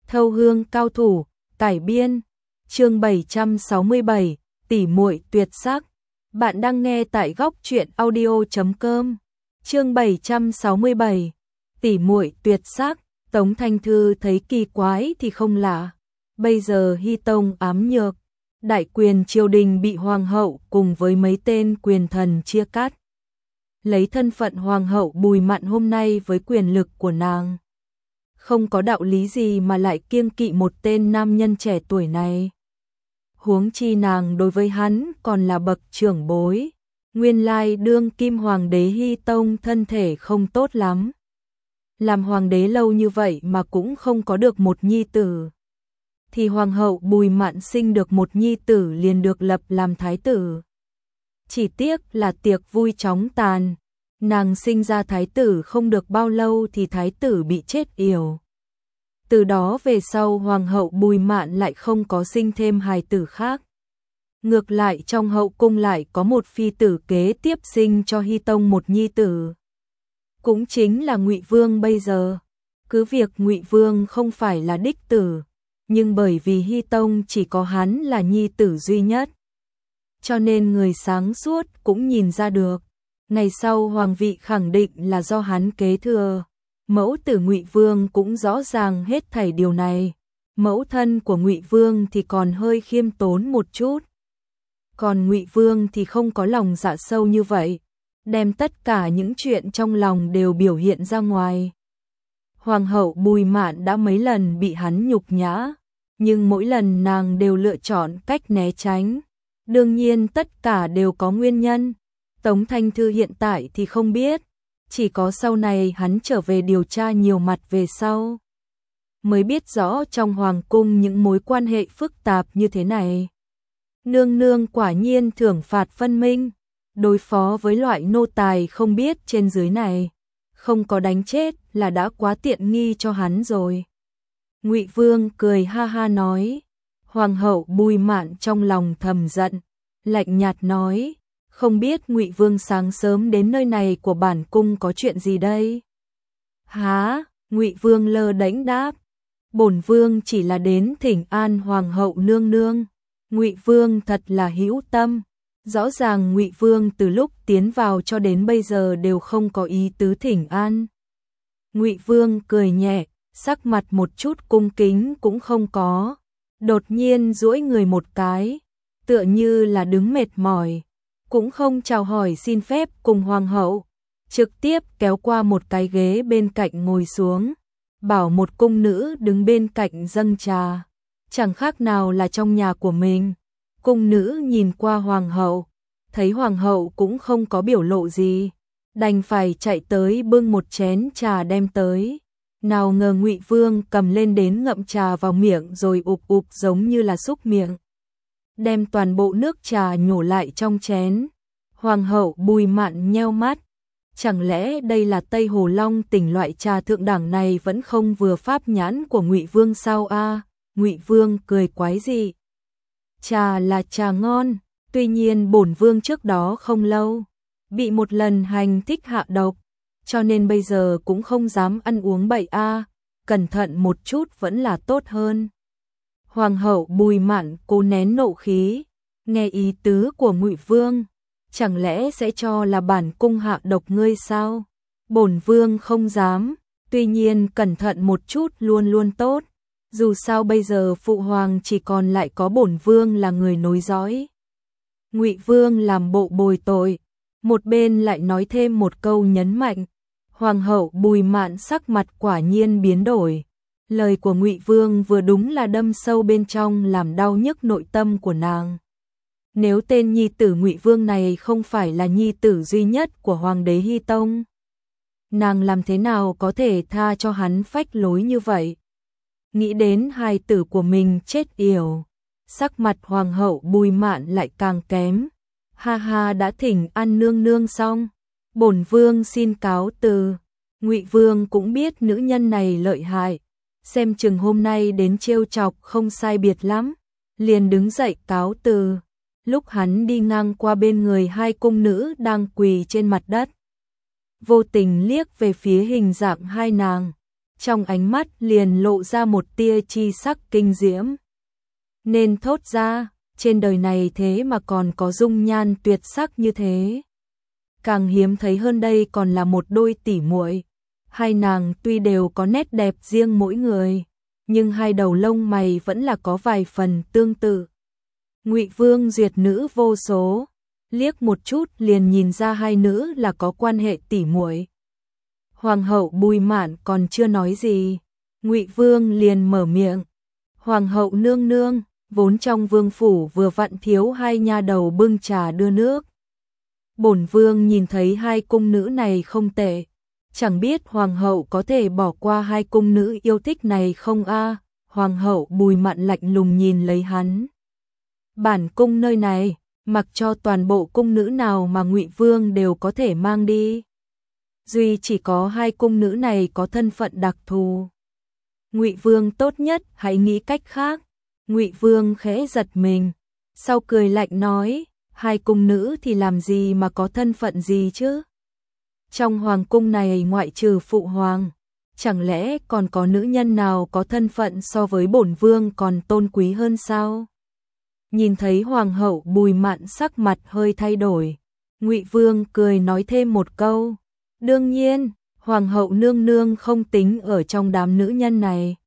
Thâu hương cao thủ, cải biên, chương 767, tỉ muội tuyệt sắc. Bạn đang nghe tại góc truyện audio.com. Chương 767, tỉ muội tuyệt sắc. Tống Thanh Thư thấy kỳ quái thì không lạ. Bây giờ Hy Tông ám nhược, đại quyền triều đình bị hoàng hậu cùng với mấy tên quyền thần chia cắt. Lấy thân phận hoàng hậu Bùi Mạn hôm nay với quyền lực của nàng, không có đạo lý gì mà lại kiêng kỵ một tên nam nhân trẻ tuổi này. Huống chi nàng đối với hắn còn là bậc trưởng bối, nguyên lai đương kim hoàng đế Hy Tông thân thể không tốt lắm. Làm hoàng đế lâu như vậy mà cũng không có được một nhi tử. Thì hoàng hậu Bùi Mạn sinh được một nhi tử liền được lập làm thái tử. Chỉ tiếc là tiệc vui chóng tàn, nàng sinh ra thái tử không được bao lâu thì thái tử bị chết yểu. Từ đó về sau hoàng hậu Bùi Mạn lại không có sinh thêm hài tử khác. Ngược lại trong hậu cung lại có một phi tử kế tiếp sinh cho Hy Tông một nhi tử. Cũng chính là Ngụy Vương bây giờ. Cứ việc Ngụy Vương không phải là đích tử, nhưng bởi vì Hy Tông chỉ có hắn là nhi tử duy nhất, cho nên người sáng suốt cũng nhìn ra được, ngày sau hoàng vị khẳng định là do hắn kế thừa. Mẫu tử Ngụy Vương cũng rõ ràng hết thảy điều này. Mẫu thân của Ngụy Vương thì còn hơi khiêm tốn một chút, còn Ngụy Vương thì không có lòng dạ sâu như vậy, đem tất cả những chuyện trong lòng đều biểu hiện ra ngoài. Hoàng hậu Bùi Mạn đã mấy lần bị hắn nhục nhã, nhưng mỗi lần nàng đều lựa chọn cách né tránh. Đương nhiên tất cả đều có nguyên nhân. Tống Thanh Thư hiện tại thì không biết, chỉ có sau này hắn trở về điều tra nhiều mặt về sau, mới biết rõ trong hoàng cung những mối quan hệ phức tạp như thế này. Nương nương quả nhiên thưởng phạt phân minh, đối phó với loại nô tài không biết trên dưới này, không có đánh chết là đã quá tiện nghi cho hắn rồi. Ngụy Vương cười ha ha nói. Hoàng hậu Bùi Mạn trong lòng thầm giận, lạnh nhạt nói, không biết Ngụy Vương sáng sớm đến nơi này của bản cung có chuyện gì đây? Hả? Ngụy Vương lơ đễnh đáp, bổn vương chỉ là đến thỉnh an hoàng hậu nương nương. Ngụy Vương thật là hữu tâm, rõ ràng Ngụy Vương từ lúc tiến vào cho đến bây giờ đều không có ý tứ thỉnh an. Ngụy Vương cười nhẹ, sắc mặt một chút cung kính cũng không có, đột nhiên duỗi người một cái, tựa như là đứng mệt mỏi, cũng không chào hỏi xin phép cùng hoàng hậu, trực tiếp kéo qua một cái ghế bên cạnh ngồi xuống, bảo một cung nữ đứng bên cạnh dâng trà, chẳng khác nào là trong nhà của mình. Cung nữ nhìn qua hoàng hậu, thấy hoàng hậu cũng không có biểu lộ gì, đành phải chạy tới bưng một chén trà đem tới. Nào ngờ Ngụy Vương cầm lên đến ngậm trà vào miệng rồi ụp ụp giống như là xúc miệng, đem toàn bộ nước trà nhổ lại trong chén. Hoàng hậu Bùi Mạn nheo mắt, chẳng lẽ đây là Tây Hồ Long tỉnh loại trà thượng đẳng này vẫn không vừa pháp nhãn của Ngụy Vương sao a? Ngụy Vương cười quái dị. Trà là trà ngon, tuy nhiên bổn vương trước đó không lâu bị một lần hành thích hạ độc, cho nên bây giờ cũng không dám ăn uống bậy a, cẩn thận một chút vẫn là tốt hơn. Hoàng hậu Bùi Mạn cố nén nộ khí, nghe ý tứ của Ngụy Vương, chẳng lẽ sẽ cho là bản cung hạ độc ngươi sao? Bổn vương không dám, tuy nhiên cẩn thận một chút luôn luôn tốt, dù sao bây giờ phụ hoàng chỉ còn lại có bổn vương là người nối dõi. Ngụy Vương làm bộ bồi tội, một bên lại nói thêm một câu nhấn mạnh. Hoàng hậu Bùi Mạn sắc mặt quả nhiên biến đổi. Lời của Ngụy Vương vừa đúng là đâm sâu bên trong làm đau nhức nội tâm của nàng. Nếu tên nhi tử Ngụy Vương này không phải là nhi tử duy nhất của hoàng đế Hy Tông, nàng làm thế nào có thể tha cho hắn phách lối như vậy? Nghĩ đến hài tử của mình chết yểu, sắc mặt hoàng hậu Bùi Mạn lại càng kém. Ha ha, đã thỉnh an nương nương xong, bổn vương xin cáo từ. Ngụy Vương cũng biết nữ nhân này lợi hại, xem chừng hôm nay đến trêu chọc không sai biệt lắm, liền đứng dậy cáo từ. Lúc hắn đi ngang qua bên người hai cung nữ đang quỳ trên mặt đất, vô tình liếc về phía hình dạng hai nàng, trong ánh mắt liền lộ ra một tia chi sắc kinh diễm. Nên thốt ra, trên đời này thế mà còn có dung nhan tuyệt sắc như thế. Càng hiếm thấy hơn đây còn là một đôi tỷ muội. Hai nàng tuy đều có nét đẹp riêng mỗi người, nhưng hai đầu lông mày vẫn là có vài phần tương tự. Ngụy Vương duyệt nữ vô số, liếc một chút liền nhìn ra hai nữ là có quan hệ tỷ muội. Hoàng hậu Bùi Mạn còn chưa nói gì, Ngụy Vương liền mở miệng. Hoàng hậu nương nương, vốn trong vương phủ vừa vặn thiếu hai nha đầu bưng trà đưa nước. Bổn vương nhìn thấy hai cung nữ này không tệ, chẳng biết hoàng hậu có thể bỏ qua hai cung nữ yêu thích này không a? Hoàng hậu Bùi Mạn lạnh lùng nhìn lấy hắn. Bản cung nơi này, mặc cho toàn bộ cung nữ nào mà Ngụy Vương đều có thể mang đi. Duy chỉ có hai cung nữ này có thân phận đặc thù. Ngụy Vương tốt nhất hãy nghĩ cách khác. Ngụy Vương khẽ giật mình, sau cười lạnh nói, hai cung nữ thì làm gì mà có thân phận gì chứ? Trong hoàng cung này ngoại trừ phụ hoàng, chẳng lẽ còn có nữ nhân nào có thân phận so với bổn vương còn tôn quý hơn sao? Nhìn thấy hoàng hậu Bùi Mạn sắc mặt hơi thay đổi, Ngụy Vương cười nói thêm một câu, đương nhiên, hoàng hậu nương nương không tính ở trong đám nữ nhân này.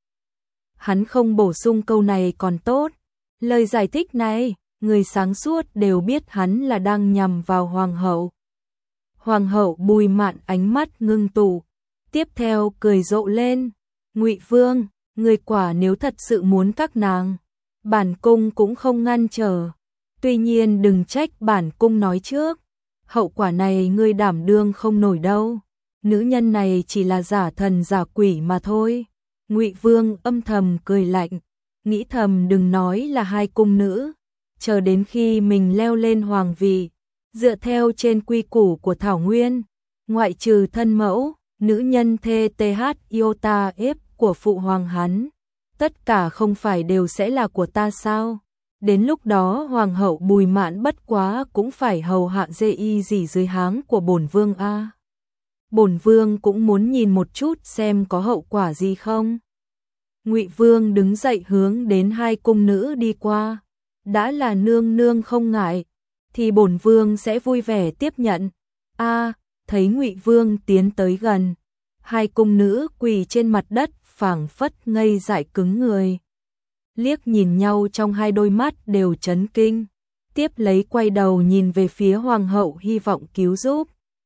Hắn không bổ sung câu này còn tốt, lời giải thích này, người sáng suốt đều biết hắn là đang nhằm vào hoàng hậu. Hoàng hậu Bùi Mạn ánh mắt ngưng tụ, tiếp theo cười rộ lên, Ngụy Vương, người quả nếu thật sự muốn các nàng, bản cung cũng không ngăn trở, tuy nhiên đừng trách bản cung nói trước, hậu quả này ngươi đảm đương không nổi đâu, nữ nhân này chỉ là giả thần giả quỷ mà thôi. Ngụy Vương âm thầm cười lạnh, nghĩ thầm đừng nói là hai cung nữ, chờ đến khi mình leo lên hoàng vị, dựa theo trên quy củ của Thảo Nguyên, ngoại trừ thân mẫu, nữ nhân thê TH Iota F của phụ hoàng hắn, tất cả không phải đều sẽ là của ta sao? Đến lúc đó hoàng hậu Bùi Mạn bất quá cũng phải hầu hạ dê y gì dưới háng của bổn vương a. Bổn vương cũng muốn nhìn một chút xem có hậu quả gì không. Ngụy Vương đứng dậy hướng đến hai cung nữ đi qua, đã là nương nương không ngại, thì bổn vương sẽ vui vẻ tiếp nhận. A, thấy Ngụy Vương tiến tới gần, hai cung nữ quỳ trên mặt đất phảng phất ngây dại cứng người. Liếc nhìn nhau trong hai đôi mắt đều chấn kinh, tiếp lấy quay đầu nhìn về phía hoàng hậu hy vọng cứu giúp.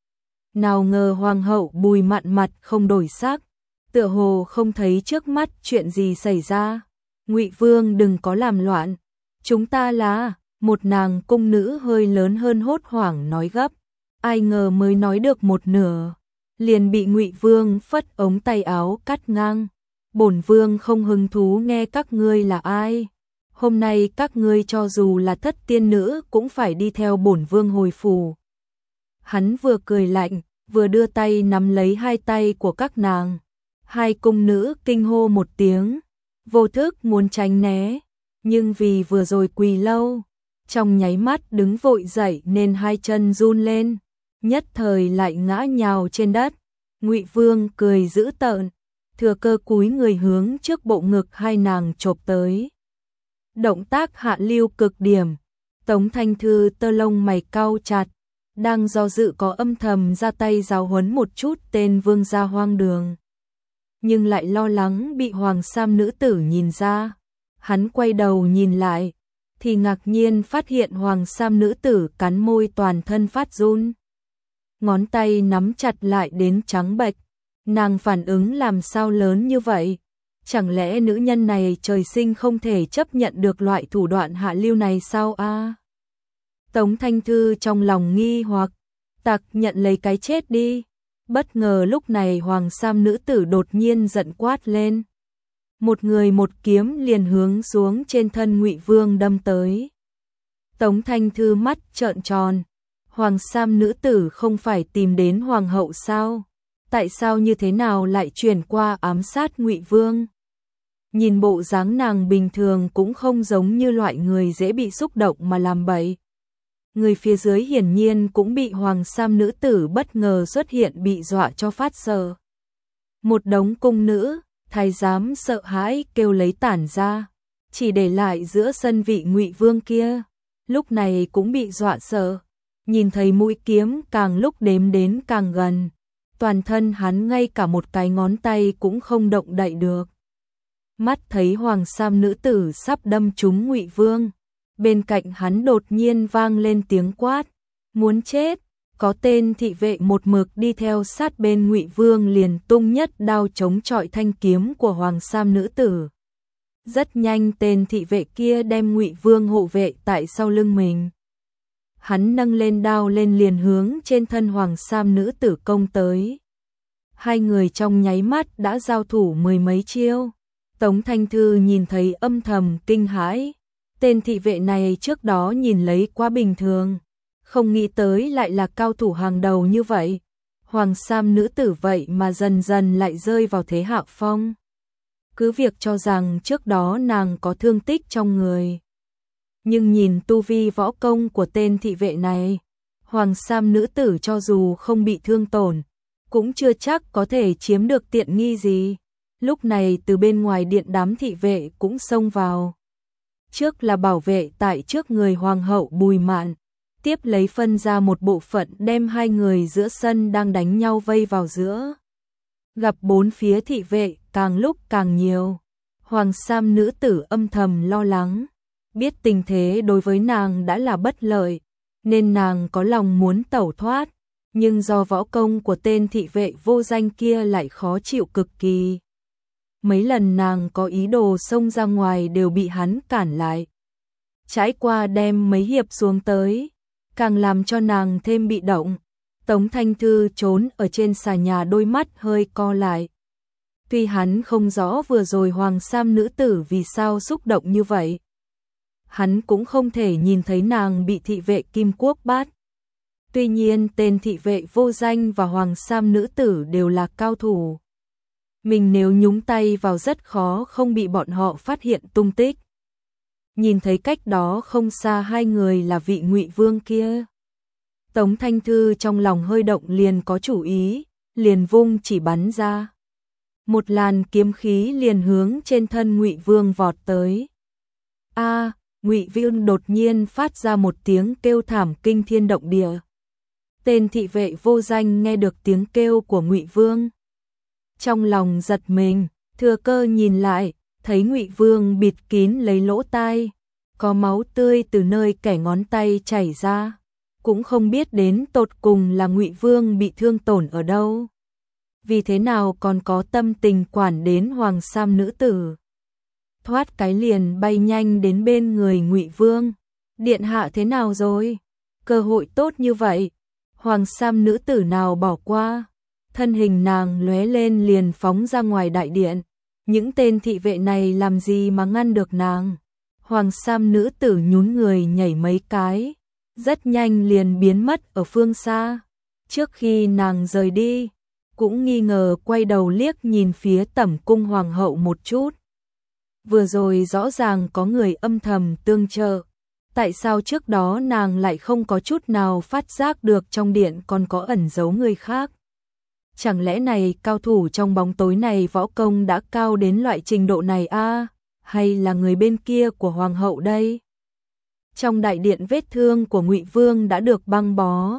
Nào ngờ hoàng hậu Bùi Mạn mặt không đổi sắc, tựa hồ không thấy trước mắt chuyện gì xảy ra. Ngụy Vương đừng có làm loạn, chúng ta là, một nàng cung nữ hơi lớn hơn hốt hoảng nói gấp, ai ngờ mới nói được một nửa, liền bị Ngụy Vương phất ống tay áo cắt ngang. Bổn vương không hứng thú nghe các ngươi là ai. Hôm nay các ngươi cho dù là thất tiên nữ cũng phải đi theo bổn vương hồi phủ. Hắn vừa cười lạnh, vừa đưa tay nắm lấy hai tay của các nàng. Hai cung nữ kinh hô một tiếng, vô thức muốn tránh né, nhưng vì vừa rồi quỳ lâu, trong nháy mắt đứng vội dậy nên hai chân run lên, nhất thời lại ngã nhào trên đất. Ngụy Vương cười dữ tợn, thừa cơ cúi người hướng trước bộ ngực hai nàng chộp tới. Động tác hạ lưu cực điểm, Tống Thanh Thư tơ lông mày cau chặt, đang do dự có âm thầm ra tay giáo huấn một chút tên vương gia hoang đường. Nhưng lại lo lắng bị hoàng sam nữ tử nhìn ra. Hắn quay đầu nhìn lại, thì ngạc nhiên phát hiện hoàng sam nữ tử cắn môi toàn thân phát run. Ngón tay nắm chặt lại đến trắng bệch. Nàng phản ứng làm sao lớn như vậy? Chẳng lẽ nữ nhân này trời sinh không thể chấp nhận được loại thủ đoạn hạ lưu này sao a? Tống Thanh Thư trong lòng nghi hoặc, tặc nhận lấy cái chết đi. Bất ngờ lúc này hoàng sam nữ tử đột nhiên giận quát lên. Một người một kiếm liền hướng xuống trên thân Ngụy Vương đâm tới. Tống Thanh Thư mắt trợn tròn, hoàng sam nữ tử không phải tìm đến hoàng hậu sao? Tại sao như thế nào lại chuyển qua ám sát Ngụy Vương? Nhìn bộ dáng nàng bình thường cũng không giống như loại người dễ bị xúc động mà làm bậy. Người phía dưới hiển nhiên cũng bị hoàng sam nữ tử bất ngờ xuất hiện bị dọa cho phát sợ. Một đống cung nữ, thái giám sợ hãi kêu lấy tản ra, chỉ để lại giữa sân vị Ngụy Vương kia, lúc này cũng bị dọa sợ, nhìn thấy mũi kiếm càng lúc đếm đến càng gần, toàn thân hắn ngay cả một cái ngón tay cũng không động đậy được. Mắt thấy hoàng sam nữ tử sắp đâm trúng Ngụy Vương, bên cạnh hắn đột nhiên vang lên tiếng quát, muốn chết. Có tên thị vệ một mực đi theo sát bên Ngụy Vương liền tung nhất đao chống chọi thanh kiếm của hoàng sam nữ tử. Rất nhanh tên thị vệ kia đem Ngụy Vương hộ vệ tại sau lưng mình. Hắn nâng lên đao lên liền hướng trên thân hoàng sam nữ tử công tới. Hai người trong nháy mắt đã giao thủ mười mấy chiêu. Tống Thanh Thư nhìn thấy âm thầm kinh hãi. Tên thị vệ này trước đó nhìn lấy quá bình thường, không nghĩ tới lại là cao thủ hàng đầu như vậy. Hoàng sam nữ tử vậy mà dần dần lại rơi vào thế hạ phong. Cứ việc cho rằng trước đó nàng có thương tích trong người, nhưng nhìn tu vi võ công của tên thị vệ này, hoàng sam nữ tử cho dù không bị thương tổn, cũng chưa chắc có thể chiếm được tiện nghi gì. Lúc này từ bên ngoài điện đám thị vệ cũng xông vào. Trước là bảo vệ tại trước người hoàng hậu Bùi Mạn, tiếp lấy phân ra một bộ phận đem hai người giữa sân đang đánh nhau vây vào giữa. Gặp bốn phía thị vệ càng lúc càng nhiều, hoàng sam nữ tử âm thầm lo lắng, biết tình thế đối với nàng đã là bất lợi, nên nàng có lòng muốn tẩu thoát, nhưng do võ công của tên thị vệ vô danh kia lại khó chịu cực kỳ. Mấy lần nàng có ý đồ xông ra ngoài đều bị hắn cản lại. Trải qua đem mấy hiệp xuống tới, càng làm cho nàng thêm bị động. Tống Thanh Thư trốn ở trên xà nhà đôi mắt hơi co lại. Tuy hắn không rõ vừa rồi hoàng sam nữ tử vì sao xúc động như vậy, hắn cũng không thể nhìn thấy nàng bị thị vệ Kim Quốc bắt. Tuy nhiên tên thị vệ vô danh và hoàng sam nữ tử đều là cao thủ. Mình nếu nhúng tay vào rất khó không bị bọn họ phát hiện tung tích. Nhìn thấy cách đó không xa hai người là vị Ngụy Vương kia, Tống Thanh Thư trong lòng hơi động liền có chủ ý, liền vung chỉ bắn ra. Một làn kiếm khí liền hướng trên thân Ngụy Vương vọt tới. A, Ngụy Vương đột nhiên phát ra một tiếng kêu thảm kinh thiên động địa. Tên thị vệ vô danh nghe được tiếng kêu của Ngụy Vương, trong lòng giật mình, thừa cơ nhìn lại, thấy Ngụy Vương bịt kín lấy lỗ tai, có máu tươi từ nơi kẻ ngón tay chảy ra, cũng không biết đến tột cùng là Ngụy Vương bị thương tổn ở đâu. Vì thế nào còn có tâm tình quản đến hoàng sam nữ tử. Thoát cái liền bay nhanh đến bên người Ngụy Vương. Điện hạ thế nào rồi? Cơ hội tốt như vậy, hoàng sam nữ tử nào bỏ qua. Thân hình nàng lóe lên liền phóng ra ngoài đại điện. Những tên thị vệ này làm gì mà ngăn được nàng? Hoàng sam nữ tử nhún người nhảy mấy cái, rất nhanh liền biến mất ở phương xa. Trước khi nàng rời đi, cũng nghi ngờ quay đầu liếc nhìn phía tẩm cung hoàng hậu một chút. Vừa rồi rõ ràng có người âm thầm tương trợ, tại sao trước đó nàng lại không có chút nào phát giác được trong điện còn có ẩn giấu người khác? Chẳng lẽ này cao thủ trong bóng tối này võ công đã cao đến loại trình độ này a, hay là người bên kia của hoàng hậu đây? Trong đại điện vết thương của Ngụy Vương đã được băng bó.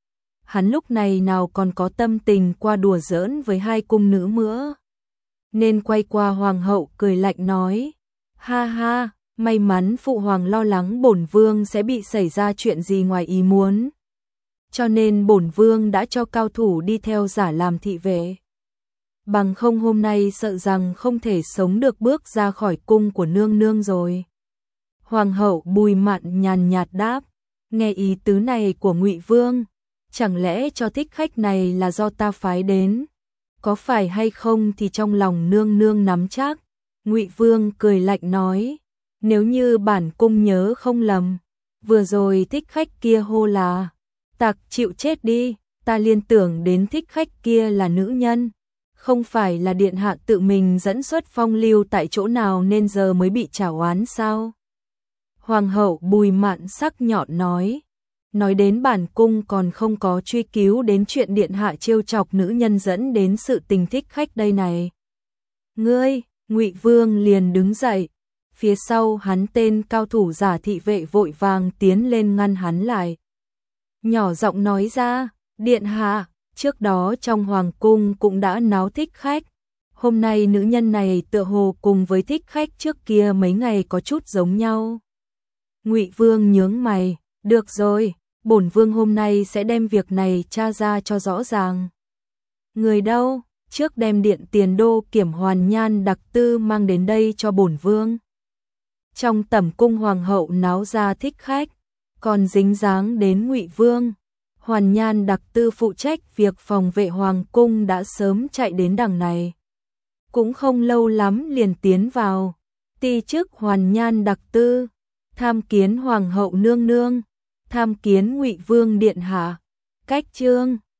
Hắn lúc này nào còn có tâm tình qua đùa giỡn với hai cung nữ nữa. Nên quay qua hoàng hậu cười lạnh nói, ha ha, may mắn phụ hoàng lo lắng bổn vương sẽ bị xảy ra chuyện gì ngoài ý muốn. Cho nên bổn vương đã cho cao thủ đi theo giả làm thị vệ. Bằng không hôm nay sợ rằng không thể sống được bước ra khỏi cung của nương nương rồi. Hoàng hậu Bùi Mạn nhàn nhạt đáp, nghe ý tứ này của Ngụy Vương, chẳng lẽ cho thích khách này là do ta phái đến? Có phải hay không thì trong lòng nương nương nắm chắc. Ngụy Vương cười lạnh nói, nếu như bản cung nhớ không lầm, vừa rồi thích khách kia hô là tặc chịu chết đi, ta liên tưởng đến thích khách kia là nữ nhân, không phải là điện hạ tự mình dẫn xuất phong lưu tại chỗ nào nên giờ mới bị trả oán sao? Hoàng hậu Bùi Mạn sắc nhọn nói, Nói đến bản cung còn không có truy cứu đến chuyện điện hạ trêu chọc nữ nhân dẫn đến sự tình thích khách đây này. Ngươi, Ngụy Vương liền đứng dậy, phía sau hắn tên cao thủ giả thị vệ vội vàng tiến lên ngăn hắn lại. Nhỏ giọng nói ra, điện hạ, trước đó trong hoàng cung cũng đã náo thích khách. Hôm nay nữ nhân này tựa hồ cùng với thích khách trước kia mấy ngày có chút giống nhau. Ngụy Vương nhướng mày, được rồi, bổn vương hôm nay sẽ đem việc này tra ra cho rõ ràng. Người đâu, trước đem điện tiền đô kiểm hoàn nhan đặc tư mang đến đây cho bổn vương. Trong tẩm cung hoàng hậu náo ra thích khách, còn dính dáng đến Ngụy Vương. Hoàn nhan đặc tư phụ trách việc phòng vệ hoàng cung đã sớm chạy đến đằng này. Cũng không lâu lắm liền tiến vào, ti chức hoàn nhan đặc tư, tham kiến hoàng hậu nương nương, tham kiến Ngụy Vương điện hạ. Cách chương